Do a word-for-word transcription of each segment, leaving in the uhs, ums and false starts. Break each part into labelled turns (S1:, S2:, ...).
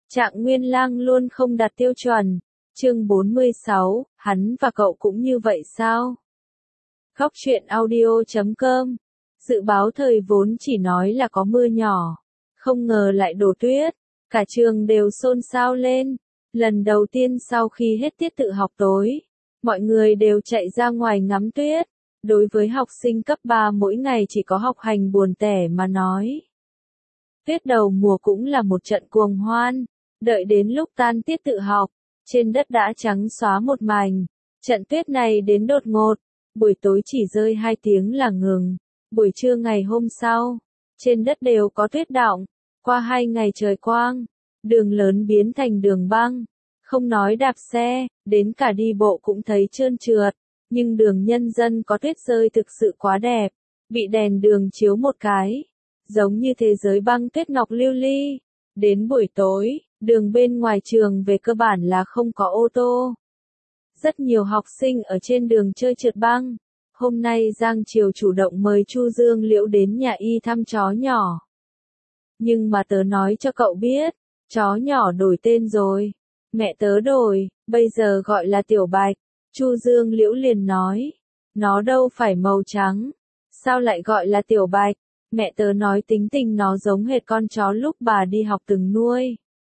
S1: Trạng Nguyên Lang luôn không đạt tiêu chuẩn. Chương bốn mươi sáu, hắn và cậu cũng như vậy sao? Góc truyện audio chấm com. Dự báo thời vốn chỉ nói là có mưa nhỏ, không ngờ lại đổ tuyết, cả trường đều xôn xao lên. Lần đầu tiên sau khi hết tiết tự học tối, mọi người đều chạy ra ngoài ngắm tuyết. Đối với học sinh cấp ba mỗi ngày chỉ có học hành buồn tẻ mà nói. Tuyết đầu mùa cũng là một trận cuồng hoan, đợi đến lúc tan tiết tự học, trên đất đã trắng xóa một mảnh. Trận tuyết này đến đột ngột, buổi tối chỉ rơi hai tiếng là ngừng. Buổi trưa ngày hôm sau, trên đất đều có tuyết đọng. Qua hai ngày trời quang, đường lớn biến thành đường băng. Không nói đạp xe, đến cả đi bộ cũng thấy trơn trượt. Nhưng đường nhân dân có tuyết rơi thực sự quá đẹp, bị đèn đường chiếu một cái, giống như thế giới băng tuyết ngọc lưu ly. Đến buổi tối, đường bên ngoài trường về cơ bản là không có ô tô. Rất nhiều học sinh ở trên đường chơi trượt băng. Hôm nay Giang Triều chủ động mời Chu Dương Liễu đến nhà y thăm chó nhỏ. Nhưng mà tớ nói cho cậu biết, chó nhỏ đổi tên rồi. Mẹ tớ đổi, bây giờ gọi là Tiểu Bạch. Chu Dương Liễu liền nói, nó đâu phải màu trắng, sao lại gọi là Tiểu Bạch? Mẹ tớ nói tính tình nó giống hệt con chó lúc bà đi học từng nuôi.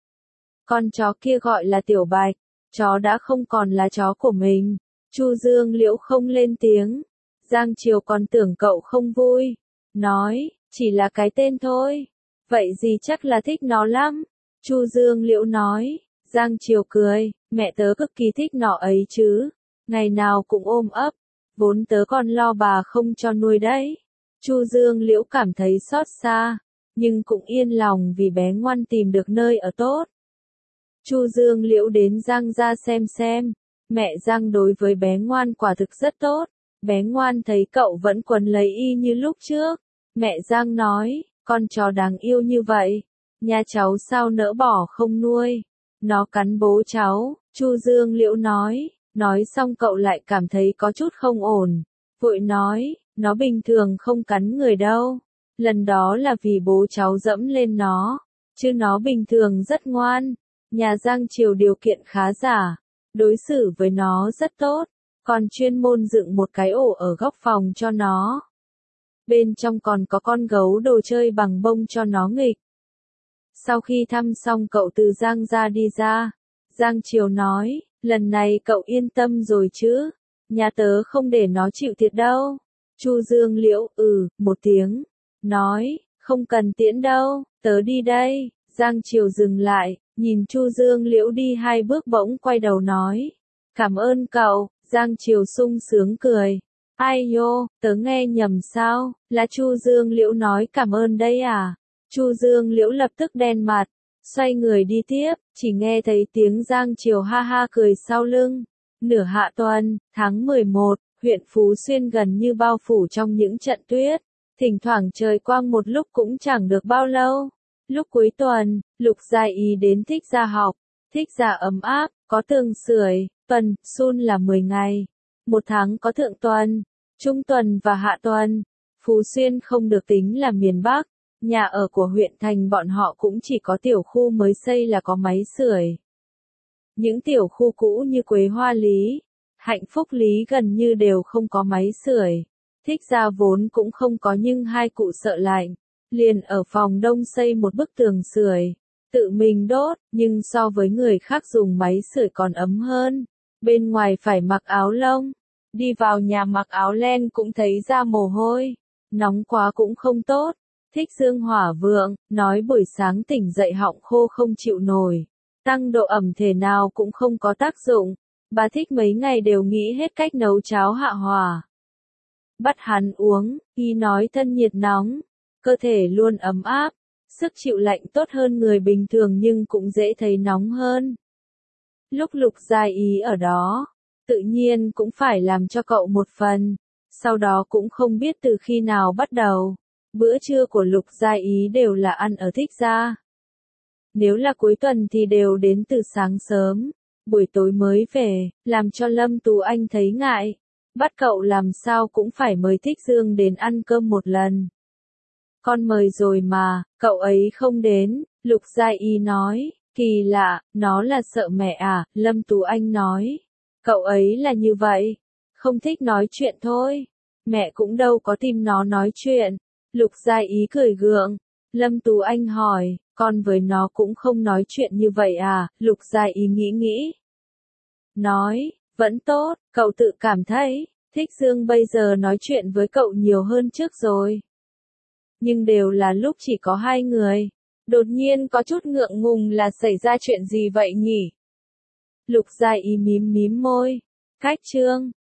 S1: Con chó kia gọi là Tiểu Bạch, chó đã không còn là chó của mình. Chu Dương Liễu không lên tiếng. Giang Triều còn tưởng cậu không vui, nói, chỉ là cái tên thôi. Vậy gì chắc là thích nó lắm. Chu Dương Liễu nói. Giang Triều cười, mẹ tớ cực kỳ thích nó ấy chứ. Ngày nào cũng ôm ấp, vốn tớ còn lo bà không cho nuôi đấy. Chu Dương Liễu cảm thấy xót xa, nhưng cũng yên lòng vì bé ngoan tìm được nơi ở tốt. Chu Dương Liễu đến Giang gia xem xem, mẹ Giang đối với bé ngoan quả thực rất tốt. Bé ngoan thấy cậu vẫn quấn lấy y như lúc trước. Mẹ Giang nói, con chó đáng yêu như vậy, nhà cháu sao nỡ bỏ không nuôi. Nó cắn bố cháu, Chu Dương Liễu nói. Nói xong cậu lại cảm thấy có chút không ổn. Vội nói, nó bình thường không cắn người đâu. Lần đó là vì bố cháu dẫm lên nó. Chứ nó bình thường rất ngoan. Nhà Giang Triều điều kiện khá giả. Đối xử với nó rất tốt. Còn chuyên môn dựng một cái ổ ở góc phòng cho nó. Bên trong còn có con gấu đồ chơi bằng bông cho nó nghịch. Sau khi thăm xong cậu từ Giang ra đi ra. Giang Triều nói, lần này cậu yên tâm rồi chứ, nhà tớ không để nó chịu thiệt đâu. Chu Dương Liễu, ừ, một tiếng, nói, không cần tiễn đâu, tớ đi đây. Giang Triều dừng lại, nhìn Chu Dương Liễu đi hai bước bỗng quay đầu nói, cảm ơn cậu. Giang Triều sung sướng cười, ai nhô, tớ nghe nhầm sao, là Chu Dương Liễu nói cảm ơn đây à. Chu Dương Liễu lập tức đen mặt. Xoay người đi tiếp, chỉ nghe thấy tiếng Giang Triều ha ha cười sau lưng. Nửa hạ tuần, tháng mười một, huyện Phú Xuyên gần như bao phủ trong những trận tuyết. Thỉnh thoảng trời quang một lúc cũng chẳng được bao lâu. Lúc cuối tuần, Lục Gia Ý đến Thích Gia học. Thích Gia ấm áp, có tường sưởi, tuần, sun là mười ngày. Một tháng có thượng tuần, trung tuần và hạ tuần. Phú Xuyên không được tính là miền Bắc. Nhà ở của huyện thành bọn họ cũng chỉ có tiểu khu mới xây là có máy sưởi. Những tiểu khu cũ như Quế Hoa Lý, Hạnh Phúc Lý gần như đều không có máy sưởi. Thích Gia vốn cũng không có nhưng hai cụ sợ lạnh, liền ở phòng đông xây một bức tường sưởi, tự mình đốt, nhưng so với người khác dùng máy sưởi còn ấm hơn. Bên ngoài phải mặc áo lông, đi vào nhà mặc áo len cũng thấy ra mồ hôi, nóng quá cũng không tốt. Thích Dương hỏa vượng, nói buổi sáng tỉnh dậy họng khô không chịu nổi. Tăng độ ẩm thể nào cũng không có tác dụng. Bà Thích mấy ngày đều nghĩ hết cách nấu cháo hạ hỏa. Bắt hắn uống, y nói thân nhiệt nóng, cơ thể luôn ấm áp, sức chịu lạnh tốt hơn người bình thường nhưng cũng dễ thấy nóng hơn. Lúc Lục Gia Ý ở đó, tự nhiên cũng phải làm cho cậu một phần. Sau đó cũng không biết từ khi nào bắt đầu. Bữa trưa của Lục Gia Ý đều là ăn ở Thích Gia. Nếu là cuối tuần thì đều đến từ sáng sớm, buổi tối mới về, làm cho Lâm Tú Anh thấy ngại. Bắt cậu làm sao cũng phải mời Thích Dương đến ăn cơm một lần. Con mời rồi mà, cậu ấy không đến, Lục Gia Ý nói, Kỳ lạ, nó là sợ mẹ à, Lâm Tú Anh nói. Cậu ấy là như vậy, không thích nói chuyện thôi. Mẹ cũng đâu có tìm nó nói chuyện. Lục Gia Ý cười gượng. Lâm Tú Anh hỏi, con với nó cũng không nói chuyện như vậy à, Lục Gia Ý nghĩ nghĩ. Nói, vẫn tốt, cậu tự cảm thấy, Thích Dương bây giờ nói chuyện với cậu nhiều hơn trước rồi. Nhưng đều là lúc chỉ có hai người. Đột nhiên có chút ngượng ngùng là xảy ra chuyện gì vậy nhỉ? Lục Gia Ý mím mím môi. Cách Trương,